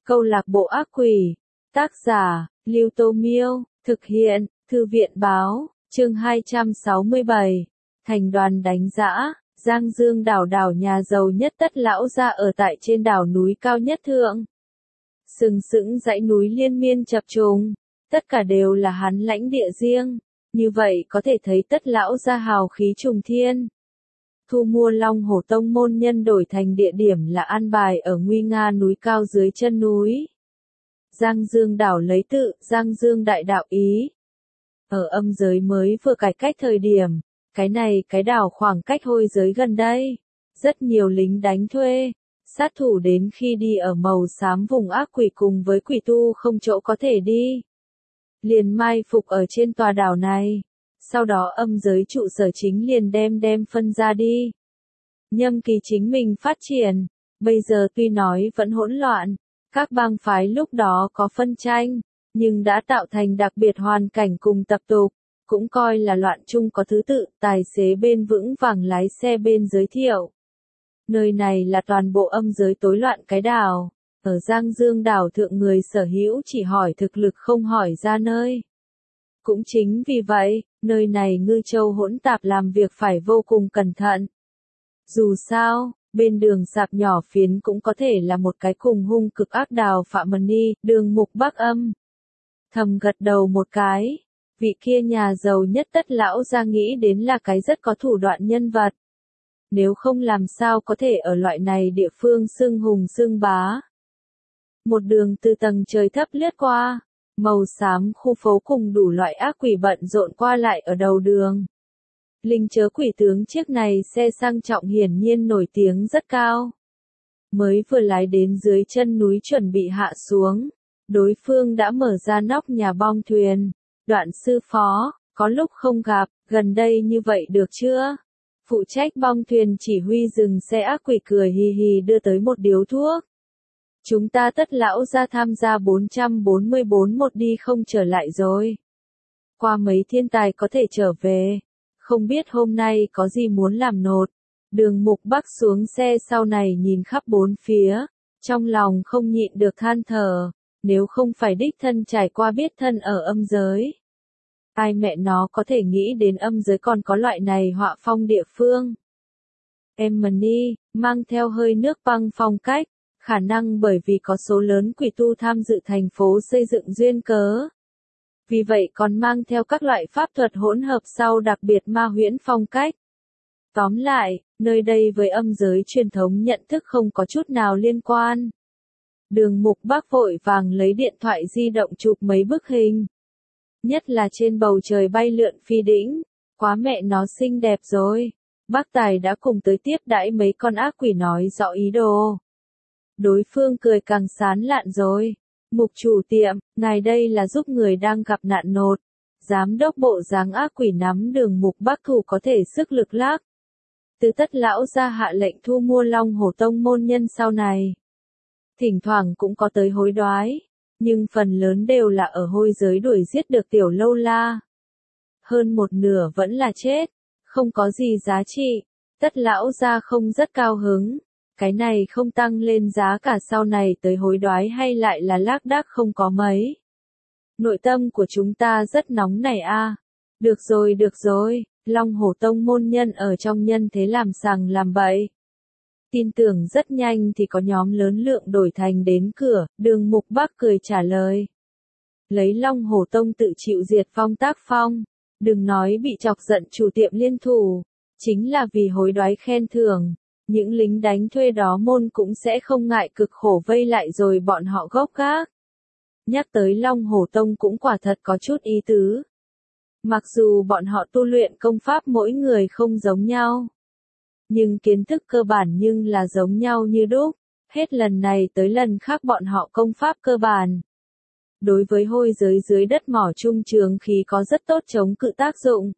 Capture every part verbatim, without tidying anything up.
Câu lạc bộ ác quỷ. Tác giả, Lưu Tô Miêu. Thực hiện, Thư viện Báo. Chương hai trăm sáu mươi bảy. Thành đoàn đánh giã. Giang Dương đảo đảo nhà giàu nhất Tất lão gia ở tại trên đảo núi cao nhất thượng. Sừng sững dãy núi liên miên chập trùng. Tất cả đều là hắn lãnh địa riêng. Như vậy có thể thấy Tất lão gia hào khí trùng thiên. Thu mua Long Hổ Tông môn nhân đổi thành địa điểm là an bài ở nguy nga núi cao dưới chân núi. Giang Dương đảo lấy tự Giang Dương đại đạo ý. Ở âm giới mới vừa cải cách thời điểm, cái này cái đảo khoảng cách hôi giới gần đây. Rất nhiều lính đánh thuê, sát thủ đến khi đi ở màu xám vùng ác quỷ cùng với quỷ tu không chỗ có thể đi. Liền mai phục ở trên tòa đảo này. Sau đó âm giới trụ sở chính liền đem đem phân ra đi. Nhâm kỳ chính mình phát triển, bây giờ tuy nói vẫn hỗn loạn, các bang phái lúc đó có phân tranh, nhưng đã tạo thành đặc biệt hoàn cảnh cùng tập tục, cũng coi là loạn chung có thứ tự, tài xế bên vững vàng lái xe bên giới thiệu. Nơi này là toàn bộ âm giới tối loạn cái đảo, ở Giang Dương đảo thượng người sở hữu chỉ hỏi thực lực không hỏi ra nơi. Cũng chính vì vậy, nơi này ngư châu hỗn tạp làm việc phải vô cùng cẩn thận. Dù sao, bên đường sạp nhỏ phiến cũng có thể là một cái cùng hung cực ác đào Phạm Mân Ni, đường mục Bắc Âm. Thầm gật đầu một cái, vị kia nhà giàu nhất Tất lão gia nghĩ đến là cái rất có thủ đoạn nhân vật. Nếu không làm sao có thể ở loại này địa phương xưng hùng xưng bá. Một đường từ tầng trời thấp lướt qua. Màu xám khu phố cùng đủ loại ác quỷ bận rộn qua lại ở đầu đường. Linh chớ quỷ tướng chiếc này xe sang trọng hiển nhiên nổi tiếng rất cao. Mới vừa lái đến dưới chân núi chuẩn bị hạ xuống. Đối phương đã mở ra nóc nhà bong thuyền. Đoạn sư phó, có lúc không gặp, gần đây như vậy được chưa? Phụ trách bong thuyền chỉ huy dừng xe ác quỷ cười hì hì đưa tới một điếu thuốc. Chúng ta Tất lão gia tham gia bốn trăm bốn mươi bốn một đi không trở lại rồi. Qua mấy thiên tài có thể trở về. Không biết hôm nay có gì muốn làm nột. Đường mục Bắc xuống xe sau này nhìn khắp bốn phía. Trong lòng không nhịn được than thở. Nếu không phải đích thân trải qua biết thân ở âm giới. Ai mẹ nó có thể nghĩ đến âm giới còn có loại này họa phong địa phương. Emily, mang theo hơi nước băng phong cách. Khả năng bởi vì có số lớn quỷ tu tham dự thành phố xây dựng duyên cớ. Vì vậy còn mang theo các loại pháp thuật hỗn hợp sau đặc biệt ma huyễn phong cách. Tóm lại, nơi đây với âm giới truyền thống nhận thức không có chút nào liên quan. Đường mục Bắc vội vàng lấy điện thoại di động chụp mấy bức hình. Nhất là trên bầu trời bay lượn phi đĩnh. Quá mẹ nó xinh đẹp rồi. Bác Tài đã cùng tới tiếp đãi mấy con ác quỷ nói rõ ý đồ. Đối phương cười càng sán lạn rồi. Mục chủ tiệm, ngài đây là giúp người đang gặp nạn nột. Giám đốc bộ dáng ác quỷ nắm đường mục Bắc thủ có thể sức lực lác. Từ Tất lão ra hạ lệnh thu mua Long Hổ Tông môn nhân sau này. Thỉnh thoảng cũng có tới hối đoái. Nhưng phần lớn đều là ở hôi giới đuổi giết được tiểu lâu la. Hơn một nửa vẫn là chết. Không có gì giá trị. Tất lão ra không rất cao hứng. Cái này không tăng lên giá cả sau này tới hối đoái hay lại là lác đác không có mấy. Nội tâm của chúng ta rất nóng này a. À. Được rồi được rồi, Long Hổ Tông môn nhân ở trong nhân thế làm sằng làm bậy. Tin tưởng rất nhanh thì có nhóm lớn lượng đổi thành đến cửa, đường mục Bắc cười trả lời. Lấy Long Hổ Tông tự chịu diệt phong tác phong, đừng nói bị chọc giận chủ tiệm liên thủ, chính là vì hối đoái khen thưởng. Những lính đánh thuê đó môn cũng sẽ không ngại cực khổ vây lại rồi bọn họ gốc gác. Nhắc tới Long Hổ Tông cũng quả thật có chút ý tứ. Mặc dù bọn họ tu luyện công pháp mỗi người không giống nhau. Nhưng kiến thức cơ bản nhưng là giống nhau như đúc. Hết lần này tới lần khác bọn họ công pháp cơ bản. Đối với hôi giới dưới đất mỏ trung trường khí có rất tốt chống cự tác dụng.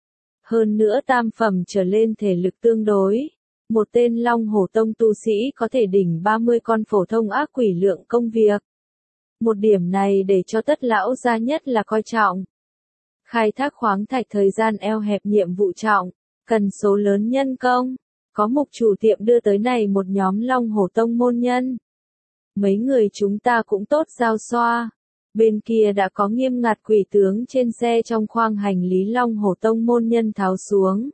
Hơn nữa tam phẩm trở lên thể lực tương đối. Một tên Long Hổ Tông tu sĩ có thể đỉnh ba mươi con phổ thông ác quỷ lượng công việc. Một điểm này để cho Tất lão gia nhất là coi trọng. Khai thác khoáng thạch thời gian eo hẹp nhiệm vụ trọng, cần số lớn nhân công. Có mục chủ tiệm đưa tới này một nhóm Long Hổ Tông môn nhân. Mấy người chúng ta cũng tốt giao xoa. Bên kia đã có nghiêm ngặt quỷ tướng trên xe trong khoang hành lý Long Hổ Tông môn nhân tháo xuống.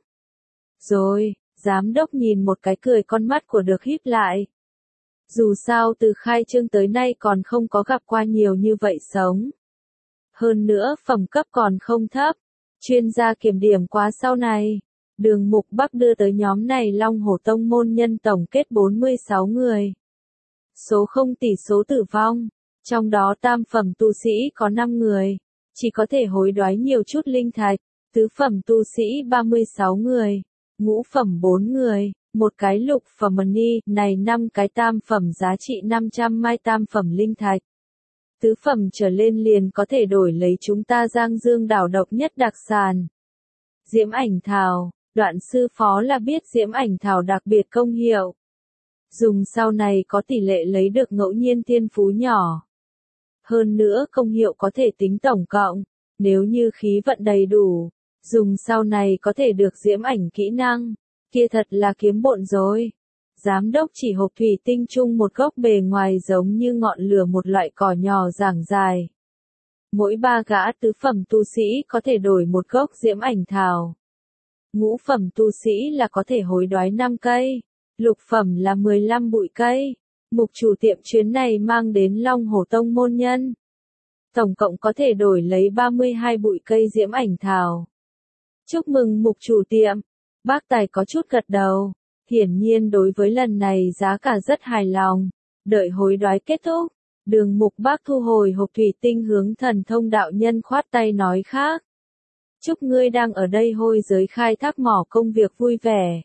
Rồi, giám đốc nhìn một cái cười con mắt của được híp lại. Dù sao từ khai trương tới nay còn không có gặp qua nhiều như vậy sống. Hơn nữa phẩm cấp còn không thấp. Chuyên gia kiểm điểm quá sau này. Đường Mục Bắc đưa tới nhóm này Long Hổ Tông môn nhân tổng kết bốn mươi sáu người. Số không tỷ số tử vong. Trong đó tam phẩm tu sĩ có năm người. Chỉ có thể hối đoái nhiều chút linh thạch. Tứ phẩm tu sĩ ba mươi sáu người. Ngũ phẩm bốn người. Một cái lục phẩm ni, này năm cái tam phẩm giá trị năm trăm mai tam phẩm linh thạch. Tứ phẩm trở lên liền có thể đổi lấy chúng ta Giang Dương đảo độc nhất đặc sản. Diễm ảnh thảo, đoạn sư phó là biết diễm ảnh thảo đặc biệt công hiệu. Dùng sau này có tỷ lệ lấy được ngẫu nhiên thiên phú nhỏ. Hơn nữa công hiệu có thể tính tổng cộng, nếu như khí vận đầy đủ, dùng sau này có thể được diễm ảnh kỹ năng. Kia thật là kiếm bộn rồi. Giám đốc chỉ hộp thủy tinh chung một gốc bề ngoài giống như ngọn lửa một loại cỏ nhỏ giảng dài. Mỗi ba gã tứ phẩm tu sĩ có thể đổi một gốc diễm ảnh thảo. Ngũ phẩm tu sĩ là có thể hối đoái năm cây. Lục phẩm là mười lăm bụi cây. Mục chủ tiệm chuyến này mang đến Long Hổ Tông môn nhân. Tổng cộng có thể đổi lấy ba mươi hai bụi cây diễm ảnh thảo. Chúc mừng mục chủ tiệm. Bác Tài có chút gật đầu. Hiển nhiên đối với lần này giá cả rất hài lòng. Đợi hối đoái kết thúc, Đường Mục Bác thu hồi hộp thủy tinh hướng Thần Thông đạo nhân khoát tay nói khác. Chúc ngươi đang ở đây hôi giới khai thác mỏ công việc vui vẻ.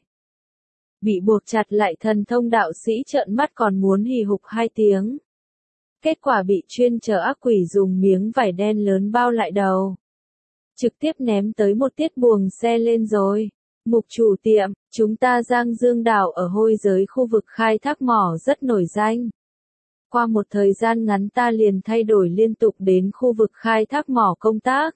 Bị buộc chặt lại Thần Thông đạo sĩ trợn mắt còn muốn hì hục hai tiếng. Kết quả bị chuyên chở ác quỷ dùng miếng vải đen lớn bao lại đầu. Trực tiếp ném tới một tiết buồng xe lên rồi. Mục chủ tiệm, chúng ta Giang Dương đảo ở hôi giới khu vực khai thác mỏ rất nổi danh. Qua một thời gian ngắn ta liền thay đổi liên tục đến khu vực khai thác mỏ công tác.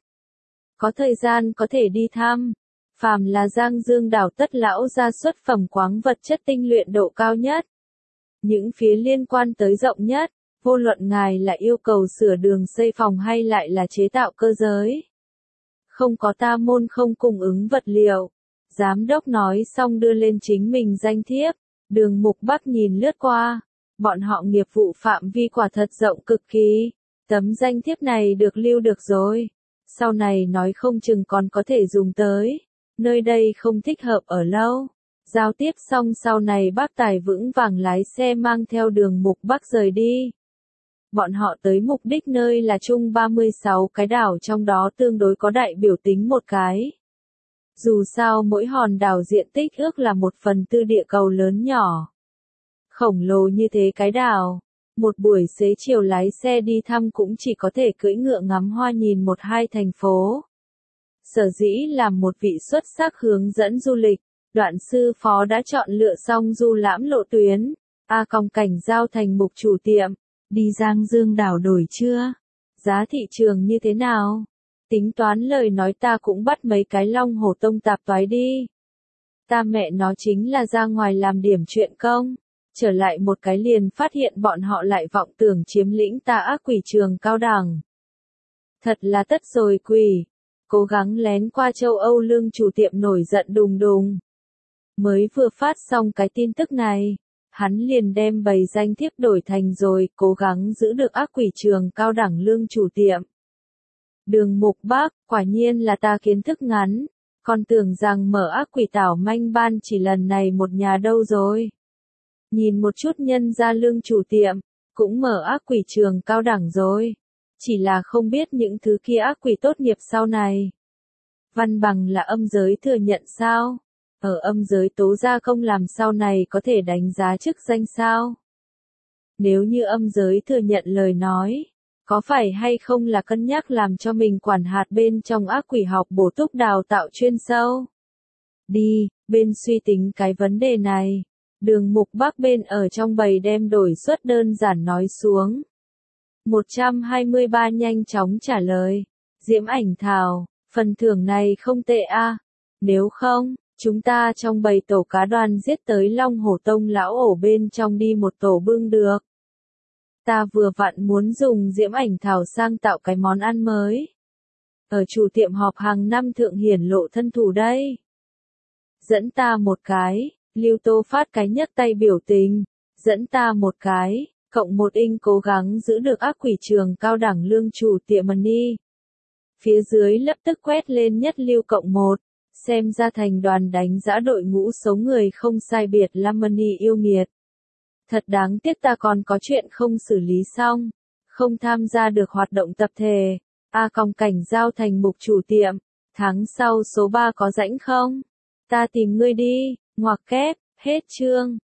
Có thời gian có thể đi thăm. Phàm là Giang Dương đảo tất lão ra xuất phẩm khoáng vật chất tinh luyện độ cao nhất. Những phía liên quan tới rộng nhất, vô luận ngài là yêu cầu sửa đường xây phòng hay lại là chế tạo cơ giới. Không có ta môn không cung ứng vật liệu. Giám đốc nói xong đưa lên chính mình danh thiếp. Đường Mục Bắc nhìn lướt qua. Bọn họ nghiệp vụ phạm vi quả thật rộng cực kỳ. Tấm danh thiếp này được lưu được rồi. Sau này nói không chừng còn có thể dùng tới. Nơi đây không thích hợp ở lâu. Giao tiếp xong sau này bác Tài vững vàng lái xe mang theo Đường Mục Bắc rời đi. Bọn họ tới mục đích nơi là chung ba mươi sáu cái đảo, trong đó tương đối có đại biểu tính một cái. Dù sao mỗi hòn đảo diện tích ước là một phần tư địa cầu lớn nhỏ. Khổng lồ như thế cái đảo. Một buổi xế chiều lái xe đi thăm cũng chỉ có thể cưỡi ngựa ngắm hoa nhìn một hai thành phố. Sở dĩ làm một vị xuất sắc hướng dẫn du lịch, Đoạn sư phó đã chọn lựa xong du lãm lộ tuyến. A Còng Cảnh giao thành mục chủ tiệm. Đi Giang Dương đảo đổi chưa? Giá thị trường như thế nào? Tính toán lời nói ta cũng bắt mấy cái Long Hổ Tông tạp toái đi. Ta mẹ nó chính là ra ngoài làm điểm chuyện công. Trở lại một cái liền phát hiện bọn họ lại vọng tưởng chiếm lĩnh ta ác quỷ trường cao đẳng. Thật là tất rồi quỷ. Cố gắng lén qua châu Âu lương chủ tiệm nổi giận đùng đùng. Mới vừa phát xong cái tin tức này. Hắn liền đem bày danh thiếp đổi thành rồi, cố gắng giữ được ác quỷ trường cao đẳng lương chủ tiệm. Đường Mục Bắc, quả nhiên là ta kiến thức ngắn. Còn tưởng rằng mở ác quỷ tảo manh ban chỉ lần này một nhà đâu rồi. Nhìn một chút nhân ra lương chủ tiệm, cũng mở ác quỷ trường cao đẳng rồi. Chỉ là không biết những thứ kia ác quỷ tốt nghiệp sau này. Văn bằng là âm giới thừa nhận sao? Ở âm giới tố gia công làm sau này có thể đánh giá chức danh sao? Nếu như âm giới thừa nhận lời nói, có phải hay không là cân nhắc làm cho mình quản hạt bên trong ác quỷ học bổ túc đào tạo chuyên sâu? Đi, bên suy tính cái vấn đề này. Đường Mục Bắc bên ở trong bầy đem đổi suất đơn giản nói xuống. một trăm hai mươi ba nhanh chóng trả lời. Diễm ảnh thảo, phần thưởng này không tệ a. Nếu không, chúng ta trong bầy tổ cá đoàn giết tới Long Hổ Tông lão ổ bên trong đi một tổ bưng được. Ta vừa vặn muốn dùng diễm ảnh thảo sang tạo cái món ăn mới. Ở chủ tiệm họp hàng năm thượng hiển lộ thân thủ đây. Dẫn ta một cái, Lưu Tô phát cái nhấc tay biểu tình. Dẫn ta một cái, cộng một inch cố gắng giữ được ác quỷ trường cao đẳng lương chủ tiệm money. Phía dưới lập tức quét lên nhất lưu cộng một. Xem ra thành đoàn đánh giã đội ngũ số người không sai biệt là money yêu nghiệt. Thật đáng tiếc ta còn có chuyện không xử lý xong. Không tham gia được hoạt động tập thể. A còng cảnh giao thành mục chủ tiệm. Tháng sau số ba có rảnh không? Ta tìm ngươi đi, ngoặc kép, hết chương.